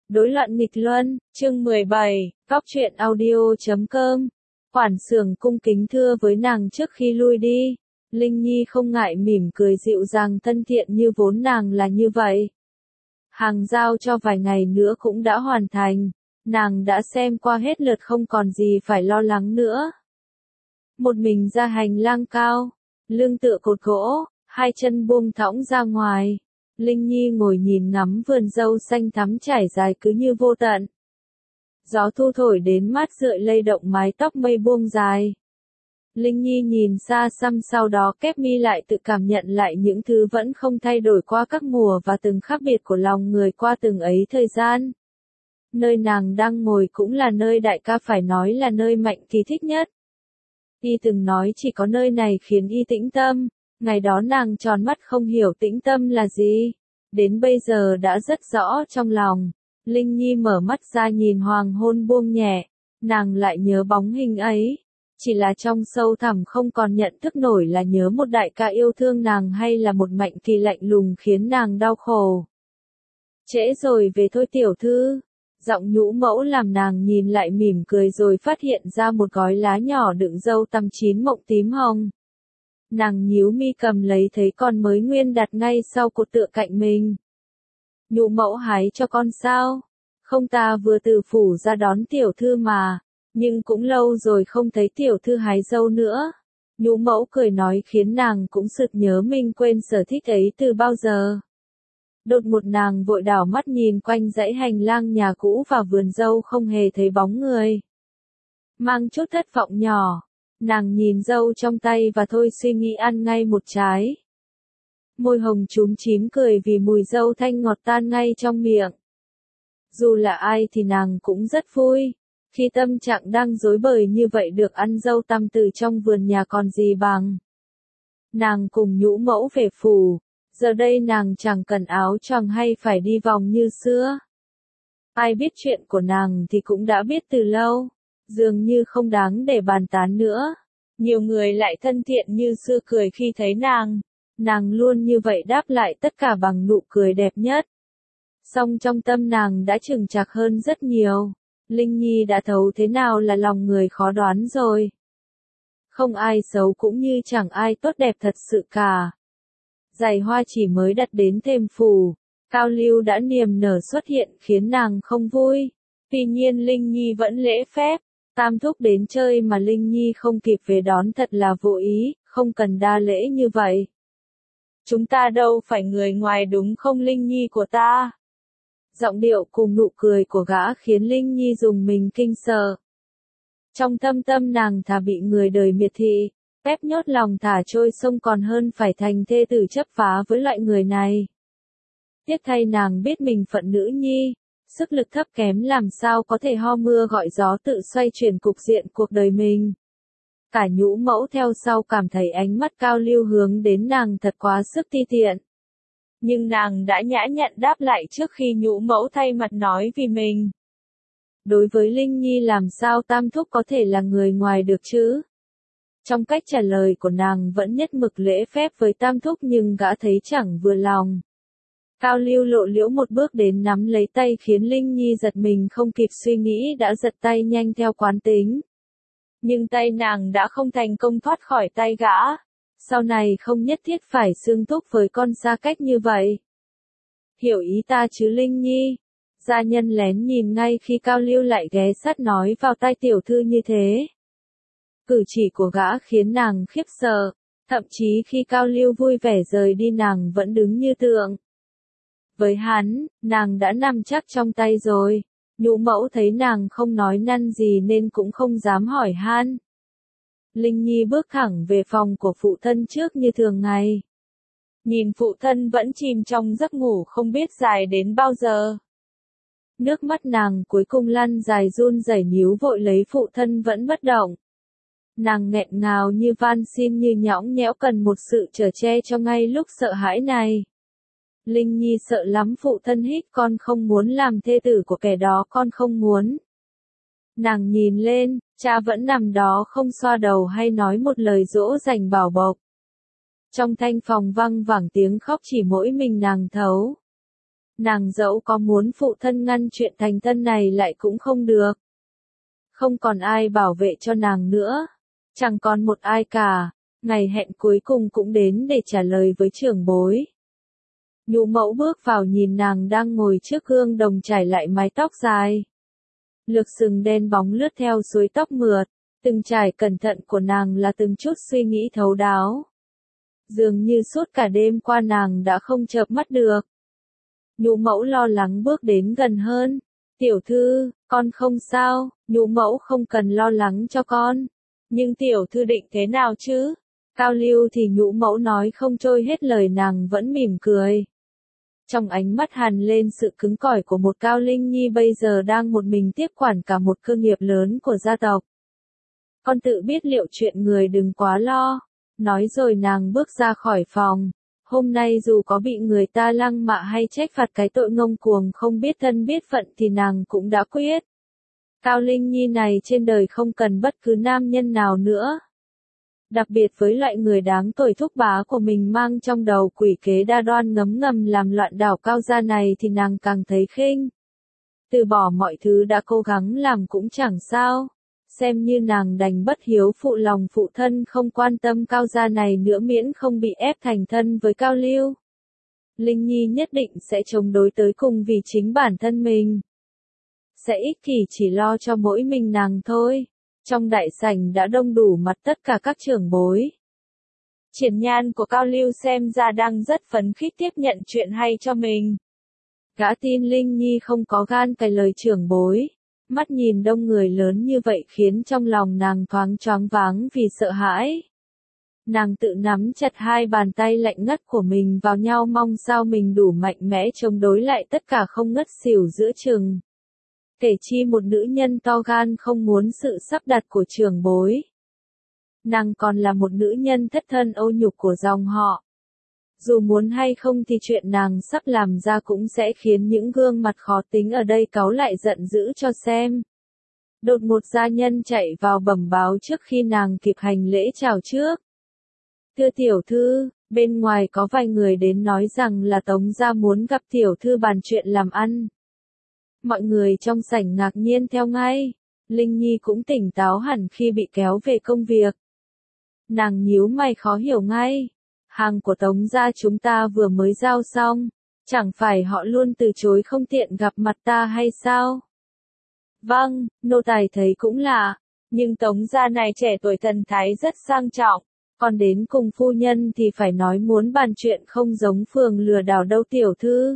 Đối loạn nghịch luân, chương 17, góc truyện audio.com. Quản xưởng cung kính thưa với nàng trước khi lui đi. Linh Nhi không ngại mỉm cười dịu dàng thân thiện như vốn nàng là như vậy. Hàng giao cho vài ngày nữa cũng đã hoàn thành. Nàng đã xem qua hết lượt không còn gì phải lo lắng nữa. Một mình ra hành lang cao, lưng tựa cột gỗ, hai chân buông thõng ra ngoài. Linh Nhi ngồi nhìn ngắm vườn dâu xanh thắm trải dài cứ như vô tận. Gió thu thổi đến mát rượi lay động mái tóc mây buông dài. Linh Nhi nhìn xa xăm sau đó khép mi lại tự cảm nhận lại những thứ vẫn không thay đổi qua các mùa và từng khác biệt của lòng người qua từng ấy thời gian. Nơi nàng đang ngồi cũng là nơi đại ca phải nói là nơi Mạnh Kỳ thích nhất. Y từng nói chỉ có nơi này khiến y tĩnh tâm. Ngày đó nàng tròn mắt không hiểu tĩnh tâm là gì. Đến bây giờ đã rất rõ trong lòng. Linh Nhi mở mắt ra nhìn hoàng hôn buông nhẹ. Nàng lại nhớ bóng hình ấy. Chỉ là trong sâu thẳm không còn nhận thức nổi là nhớ một đại ca yêu thương nàng hay là một Mạnh Kỳ lạnh lùng khiến nàng đau khổ. Trễ rồi về thôi tiểu thư. Giọng nhũ mẫu làm nàng nhìn lại mỉm cười rồi phát hiện ra một gói lá nhỏ đựng dâu tằm chín mộng tím hồng. Nàng nhíu mi cầm lấy thấy con mới nguyên đặt ngay sau cột tựa cạnh mình. Nhũ mẫu hái cho con sao? Không, ta vừa từ phủ ra đón tiểu thư mà, nhưng cũng lâu rồi không thấy tiểu thư hái dâu nữa. Nhũ mẫu cười nói khiến nàng cũng sực nhớ mình quên sở thích ấy từ bao giờ. Đột một nàng vội đảo mắt nhìn quanh dãy hành lang nhà cũ và vườn dâu không hề thấy bóng người. Mang chút thất vọng nhỏ. Nàng nhìn dâu trong tay và thôi suy nghĩ ăn ngay một trái. Môi hồng chúm chím cười vì mùi dâu thanh ngọt tan ngay trong miệng. Dù là ai thì nàng cũng rất vui. Khi tâm trạng đang rối bời như vậy được ăn dâu tằm từ trong vườn nhà còn gì bằng. Nàng cùng nhũ mẫu về phủ. Giờ đây nàng chẳng cần áo choàng hay phải đi vòng như xưa. Ai biết chuyện của nàng thì cũng đã biết từ lâu. Dường như không đáng để bàn tán nữa. Nhiều người lại thân thiện như xưa cười khi thấy nàng. Nàng luôn như vậy đáp lại tất cả bằng nụ cười đẹp nhất. Song trong tâm nàng đã chững chạc hơn rất nhiều. Linh Nhi đã thấu thế nào là lòng người khó đoán rồi. Không ai xấu cũng như chẳng ai tốt đẹp thật sự cả. Giày hoa chỉ mới đặt đến thềm phủ. Cao lưu đã niềm nở xuất hiện khiến nàng không vui. Tuy nhiên Linh Nhi vẫn lễ phép. Tam thúc đến chơi mà Linh Nhi không kịp về đón thật là vô ý, không cần đa lễ như vậy. Chúng ta đâu phải người ngoài đúng không Linh Nhi của ta? Giọng điệu cùng nụ cười của gã khiến Linh Nhi dùng mình kinh sợ. Trong thâm tâm nàng thà bị người đời miệt thị, ép nhốt lòng thả trôi sông còn hơn phải thành thê tử chấp phá với loại người này. Tiếc thay nàng biết mình phận nữ nhi. Sức lực thấp kém làm sao có thể ho mưa gọi gió tự xoay chuyển cục diện cuộc đời mình. Cả nhũ mẫu theo sau cảm thấy ánh mắt cao lưu hướng đến nàng thật quá sức ti tiện. Nhưng nàng đã nhã nhặn đáp lại trước khi nhũ mẫu thay mặt nói vì mình. Đối với Linh Nhi làm sao tam thúc có thể là người ngoài được chứ? Trong cách trả lời của nàng vẫn nhất mực lễ phép với tam thúc nhưng gã thấy chẳng vừa lòng. Cao lưu lộ liễu một bước đến nắm lấy tay khiến Linh Nhi giật mình không kịp suy nghĩ đã giật tay nhanh theo quán tính. Nhưng tay nàng đã không thành công thoát khỏi tay gã. Sau này không nhất thiết phải xương thúc với con xa cách như vậy. Hiểu ý ta chứ Linh Nhi? Gia nhân lén nhìn ngay khi Cao lưu lại ghé sát nói vào tai tiểu thư như thế. Cử chỉ của gã khiến nàng khiếp sợ. Thậm chí khi Cao lưu vui vẻ rời đi nàng vẫn đứng như tượng. Với hắn, nàng đã nằm chắc trong tay rồi. Nhũ mẫu thấy nàng không nói năn gì nên cũng không dám hỏi han. Linh Nhi bước thẳng về phòng của phụ thân trước như thường ngày. Nhìn phụ thân vẫn chìm trong giấc ngủ không biết dài đến bao giờ. Nước mắt nàng cuối cùng lăn dài run rẩy níu vội lấy phụ thân vẫn bất động. Nàng nghẹn ngào như van xin như nhõng nhẽo cần một sự chở che cho ngay lúc sợ hãi này. Linh Nhi sợ lắm phụ thân hít con không muốn làm thê tử của kẻ đó con không muốn. Nàng nhìn lên, cha vẫn nằm đó không xoa đầu hay nói một lời dỗ dành bảo bọc. Trong thanh phòng văng vẳng tiếng khóc chỉ mỗi mình nàng thấu. Nàng dẫu có muốn phụ thân ngăn chuyện thành thân này lại cũng không được. Không còn ai bảo vệ cho nàng nữa. Chẳng còn một ai cả. Ngày hẹn cuối cùng cũng đến để trả lời với trưởng bối. Nhũ mẫu bước vào nhìn nàng đang ngồi trước gương đồng trải lại mái tóc dài. Lược sừng đen bóng lướt theo suối tóc mượt. Từng trải cẩn thận của nàng là từng chút suy nghĩ thấu đáo. Dường như suốt cả đêm qua nàng đã không chợp mắt được. Nhũ mẫu lo lắng bước đến gần hơn. Tiểu thư, con không sao, nhũ mẫu không cần lo lắng cho con. Nhưng tiểu thư định thế nào chứ? Cao lưu thì nhũ mẫu nói không trôi hết lời, nàng vẫn mỉm cười. Trong ánh mắt hằn lên sự cứng cỏi của một Cao Linh Nhi bây giờ đang một mình tiếp quản cả một cơ nghiệp lớn của gia tộc. Con tự biết liệu chuyện người, đừng quá lo. Nói rồi nàng bước ra khỏi phòng. Hôm nay dù có bị người ta lăng mạ hay trách phạt cái tội ngông cuồng không biết thân biết phận thì nàng cũng đã quyết. Cao Linh Nhi này trên đời không cần bất cứ nam nhân nào nữa. Đặc biệt với loại người đáng tội thúc bá của mình mang trong đầu quỷ kế đa đoan ngấm ngầm làm loạn đảo Cao gia này thì nàng càng thấy khinh. Từ bỏ mọi thứ đã cố gắng làm cũng chẳng sao. Xem như nàng đành bất hiếu phụ lòng phụ thân không quan tâm Cao gia này nữa miễn không bị ép thành thân với Cao Lưu. Linh Nhi nhất định sẽ chống đối tới cùng vì chính bản thân mình. Sẽ ích kỷ chỉ lo cho mỗi mình nàng thôi. Trong đại sảnh đã đông đủ mặt tất cả các trưởng bối. Triển Nhan của Cao Lưu xem ra đang rất phấn khích tiếp nhận chuyện hay cho mình. Gã tin Linh Nhi không có gan cày lời trưởng bối. Mắt nhìn đông người lớn như vậy khiến trong lòng nàng thoáng choáng váng vì sợ hãi. Nàng tự nắm chặt hai bàn tay lạnh ngắt của mình vào nhau mong sao mình đủ mạnh mẽ chống đối lại tất cả không ngất xỉu giữa chừng. Kể chi một nữ nhân to gan không muốn sự sắp đặt của trưởng bối. Nàng còn là một nữ nhân thất thân ô nhục của dòng họ. Dù muốn hay không thì chuyện nàng sắp làm ra cũng sẽ khiến những gương mặt khó tính ở đây cáu lại giận dữ cho xem. Đột một gia nhân chạy vào bẩm báo trước khi nàng kịp hành lễ chào trước. Thưa tiểu thư, bên ngoài có vài người đến nói rằng là Tống gia muốn gặp tiểu thư bàn chuyện làm ăn. Mọi người trong sảnh ngạc nhiên theo ngay. Linh Nhi cũng tỉnh táo hẳn khi bị kéo về công việc. Nàng nhíu mày khó hiểu ngay. Hàng của Tống gia chúng ta vừa mới giao xong. Chẳng phải họ luôn từ chối không tiện gặp mặt ta hay sao? Vâng, nô tài thấy cũng lạ. Nhưng Tống gia này trẻ tuổi thần thái rất sang trọng. Còn đến cùng phu nhân thì phải nói muốn bàn chuyện không giống phường lừa đảo đâu tiểu thư.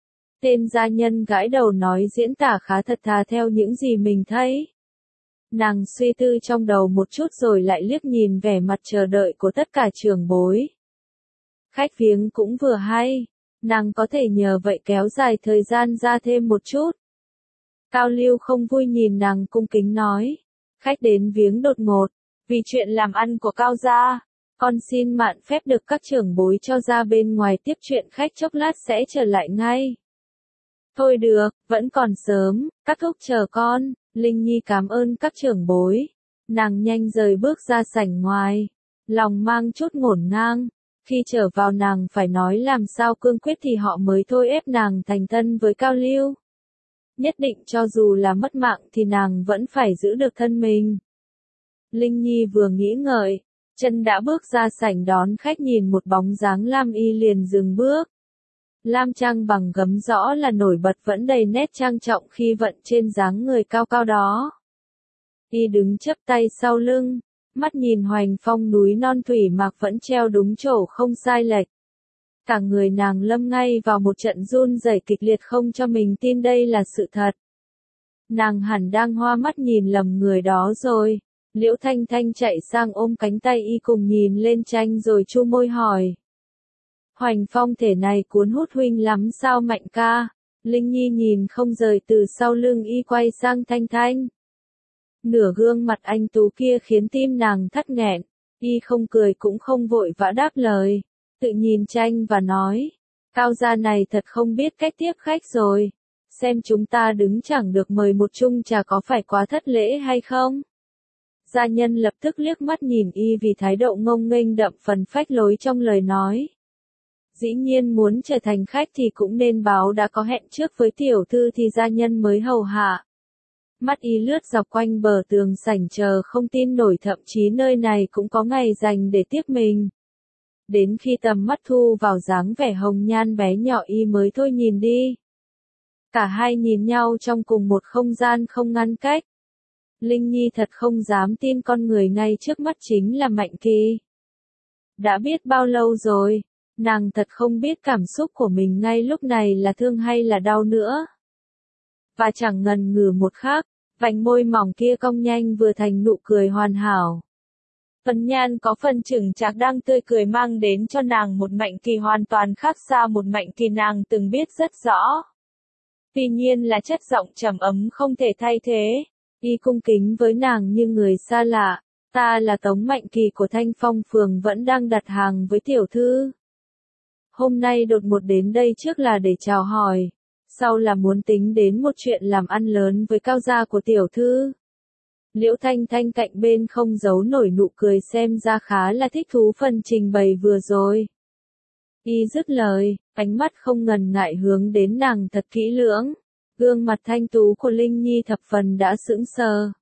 Tên gia nhân gãi đầu nói diễn tả khá thật thà theo những gì mình thấy. Nàng suy tư trong đầu một chút rồi lại liếc nhìn vẻ mặt chờ đợi của tất cả trưởng bối. Khách viếng cũng vừa hay, nàng có thể nhờ vậy kéo dài thời gian ra thêm một chút. Cao Lưu không vui nhìn nàng cung kính nói. Khách đến viếng đột ngột, vì chuyện làm ăn của Cao gia, con xin mạn phép được các trưởng bối cho ra bên ngoài tiếp chuyện khách chốc lát sẽ trở lại ngay. Thôi được, vẫn còn sớm, các thúc chờ con. Linh Nhi cảm ơn các trưởng bối. Nàng nhanh rời bước ra sảnh ngoài, lòng mang chút ngổn ngang. Khi trở vào nàng phải nói làm sao cương quyết thì họ mới thôi ép nàng thành thân với Cao Lưu. Nhất định cho dù là mất mạng thì nàng vẫn phải giữ được thân mình. Linh Nhi vừa nghĩ ngợi, chân đã bước ra sảnh đón khách nhìn một bóng dáng lam y liền dừng bước. Lam trang bằng gấm rõ là nổi bật vẫn đầy nét trang trọng khi vận trên dáng người cao cao đó. Y đứng chắp tay sau lưng, mắt nhìn hoành phong núi non thủy mạc vẫn treo đúng chỗ không sai lệch. Cả người nàng lâm ngay vào một trận run rẩy kịch liệt không cho mình tin đây là sự thật. Nàng hẳn đang hoa mắt nhìn lầm người đó rồi. Liễu Thanh Thanh chạy sang ôm cánh tay y cùng nhìn lên tranh rồi chu môi hỏi. Hoành phong thể này cuốn hút huynh lắm sao Mạnh ca? Linh Nhi nhìn không rời từ sau lưng y quay sang Thanh Thanh. Nửa gương mặt anh tú kia khiến tim nàng thắt nghẹn, y không cười cũng không vội vã đáp lời, tự nhìn tranh và nói, Cao gia này thật không biết cách tiếp khách rồi, xem chúng ta đứng chẳng được mời một chung trà có phải quá thất lễ hay không? Gia nhân lập tức liếc mắt nhìn y vì thái độ ngông nghênh đậm phần phách lối trong lời nói. Dĩ nhiên muốn trở thành khách thì cũng nên báo đã có hẹn trước với tiểu thư thì gia nhân mới hầu hạ. Mắt y lướt dọc quanh bờ tường sảnh chờ không tin nổi, thậm chí nơi này cũng có ngày dành để tiếp mình. Đến khi tầm mắt thu vào dáng vẻ hồng nhan bé nhỏ y mới thôi nhìn đi. Cả hai nhìn nhau trong cùng một không gian không ngăn cách. Linh Nhi thật không dám tin con người ngay trước mắt chính là Mạnh Kỳ. Đã biết bao lâu rồi, nàng thật không biết cảm xúc của mình ngay lúc này là thương hay là đau nữa. Và chẳng ngần ngừ một khắc, vành môi mỏng kia cong nhanh vừa thành nụ cười hoàn hảo. Phần nhan có phần chững chạc đang tươi cười mang đến cho nàng một Mạnh Kỳ hoàn toàn khác xa một Mạnh Kỳ nàng từng biết rất rõ. Tuy nhiên là chất giọng trầm ấm không thể thay thế. Y cung kính với nàng như người xa lạ. Ta là Tống Mạnh Kỳ của Thanh Phong Phường, vẫn đang đặt hàng với tiểu thư. Hôm nay đột ngột đến đây trước là để chào hỏi, sau là muốn tính đến một chuyện làm ăn lớn với cao gia của tiểu thư. Liễu Thanh Thanh cạnh bên không giấu nổi nụ cười, xem ra khá là thích thú phần trình bày vừa rồi. Y dứt lời, ánh mắt không ngần ngại hướng đến nàng thật kỹ lưỡng. Gương mặt thanh tú của Linh Nhi thập phần đã sững sờ.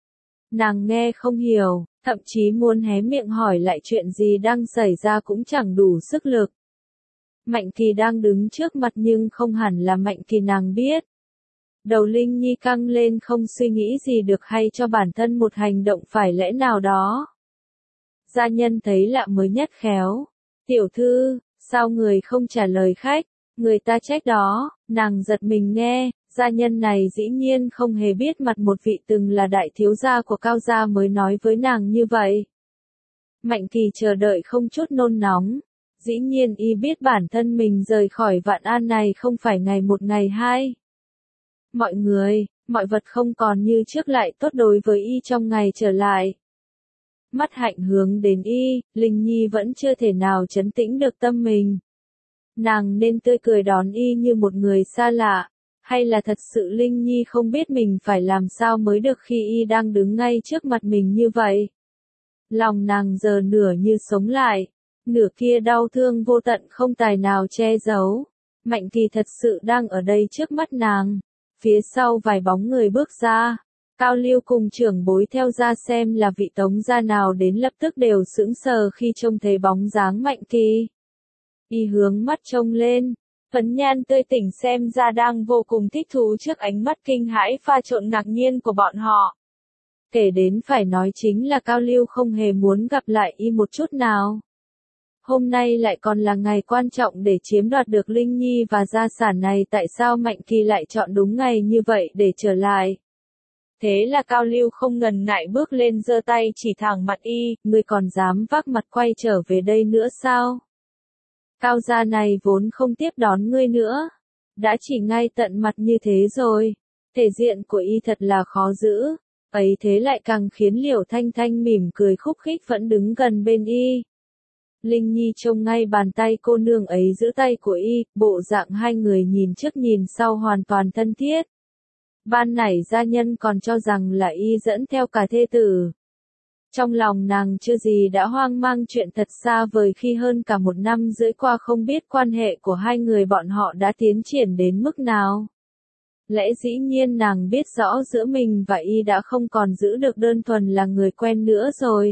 Nàng nghe không hiểu, thậm chí muốn hé miệng hỏi lại chuyện gì đang xảy ra cũng chẳng đủ sức lực. Mạnh Kỳ đang đứng trước mặt nhưng không hẳn là Mạnh Kỳ nàng biết. Đầu Linh Nhi căng lên, không suy nghĩ gì được hay cho bản thân một hành động phải lẽ nào đó. Gia nhân thấy lạ mới nhắc khéo. Tiểu thư, sao người không trả lời khách? Người ta trách đó. Nàng giật mình nghe, gia nhân này dĩ nhiên không hề biết mặt một vị từng là đại thiếu gia của Cao gia mới nói với nàng như vậy. Mạnh Kỳ chờ đợi không chút nôn nóng. Dĩ nhiên y biết bản thân mình rời khỏi Vạn An này không phải ngày một ngày hai. Mọi người, mọi vật không còn như trước lại tốt đối với y trong ngày trở lại. Mắt hạnh hướng đến y, Linh Nhi vẫn chưa thể nào trấn tĩnh được tâm mình. Nàng nên tươi cười đón y như một người xa lạ, hay là thật sự Linh Nhi không biết mình phải làm sao mới được khi y đang đứng ngay trước mặt mình như vậy. Lòng nàng giờ nửa như sống lại, nửa kia đau thương vô tận không tài nào che giấu. Mạnh Kỳ thật sự đang ở đây trước mắt nàng. Phía sau vài bóng người bước ra. Cao Lưu cùng trưởng bối theo ra xem là vị Tống gia nào đến, lập tức đều sững sờ khi trông thấy bóng dáng Mạnh Kỳ. Y hướng mắt trông lên, phấn nhan tươi tỉnh xem ra đang vô cùng thích thú trước ánh mắt kinh hãi pha trộn ngạc nhiên của bọn họ. Kể đến phải nói chính là Cao Lưu không hề muốn gặp lại y một chút nào. Hôm nay lại còn là ngày quan trọng để chiếm đoạt được Linh Nhi và gia sản này, tại sao Mạnh Kỳ lại chọn đúng ngày như vậy để trở lại? Thế là Cao Lưu không ngần ngại bước lên giơ tay chỉ thẳng mặt y, ngươi còn dám vác mặt quay trở về đây nữa sao? Cao gia này vốn không tiếp đón ngươi nữa. Đã chỉ ngay tận mặt như thế rồi. Thể diện của y thật là khó giữ. Ấy thế lại càng khiến Liễu Thanh Thanh mỉm cười khúc khích vẫn đứng gần bên y. Linh Nhi trông ngay bàn tay cô nương ấy giữ tay của y, bộ dạng hai người nhìn trước nhìn sau hoàn toàn thân thiết. Ban nãy gia nhân còn cho rằng là y dẫn theo cả thê tử. Trong lòng nàng chưa gì đã hoang mang chuyện thật xa vời khi hơn cả 1 năm rưỡi qua không biết quan hệ của hai người bọn họ đã tiến triển đến mức nào. Lẽ dĩ nhiên nàng biết rõ giữa mình và y đã không còn giữ được đơn thuần là người quen nữa rồi.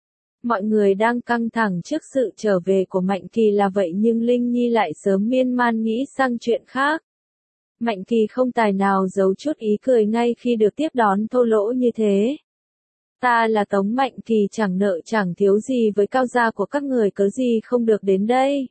Mọi người đang căng thẳng trước sự trở về của Mạnh Kỳ là vậy, nhưng Linh Nhi lại sớm miên man nghĩ sang chuyện khác. Mạnh Kỳ không tài nào giấu chút ý cười ngay khi được tiếp đón thô lỗ như thế. Ta là Tống Mạnh Kỳ, chẳng nợ chẳng thiếu gì với Cao gia của các người, cớ gì không được đến đây.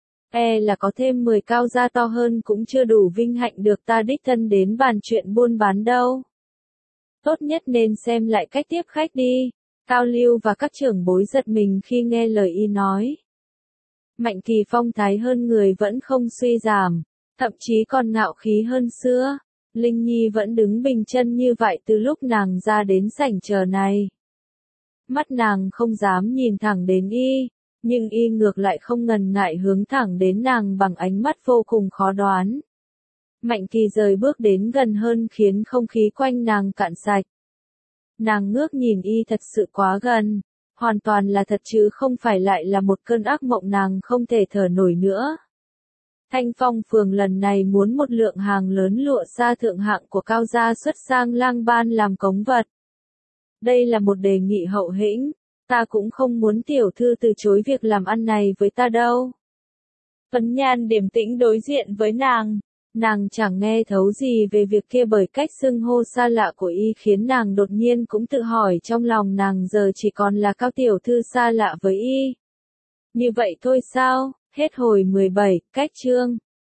Là có thêm 10 Cao gia to hơn cũng chưa đủ vinh hạnh được ta đích thân đến bàn chuyện buôn bán đâu. Tốt nhất nên xem lại cách tiếp khách đi. Cao Lưu và các trưởng bối giật mình khi nghe lời y nói. Mạnh Kỳ phong thái hơn người vẫn không suy giảm, thậm chí còn ngạo khí hơn xưa. Linh Nhi vẫn đứng bình chân như vậy từ lúc nàng ra đến sảnh chờ này. Mắt nàng không dám nhìn thẳng đến y, nhưng y ngược lại không ngần ngại hướng thẳng đến nàng bằng ánh mắt vô cùng khó đoán. Mạnh Kỳ rời bước đến gần hơn khiến không khí quanh nàng cạn sạch. Nàng ngước nhìn y thật sự quá gần, hoàn toàn là thật chứ không phải lại là một cơn ác mộng nàng không thể thở nổi nữa. Thanh Phong Phường lần này muốn một lượng hàng lớn lụa sa thượng hạng của Cao gia xuất sang Lang Ban làm cống vật. Đây là một đề nghị hậu hĩnh, ta cũng không muốn tiểu thư từ chối việc làm ăn này với ta đâu. Phấn Nhan điềm tĩnh đối diện với nàng chẳng nghe thấu gì về việc kia bởi cách xưng hô xa lạ của y khiến nàng đột nhiên cũng tự hỏi trong lòng nàng giờ chỉ còn là Cao tiểu thư xa lạ với y. Như vậy thôi sao? Hết hồi 17, cách chương.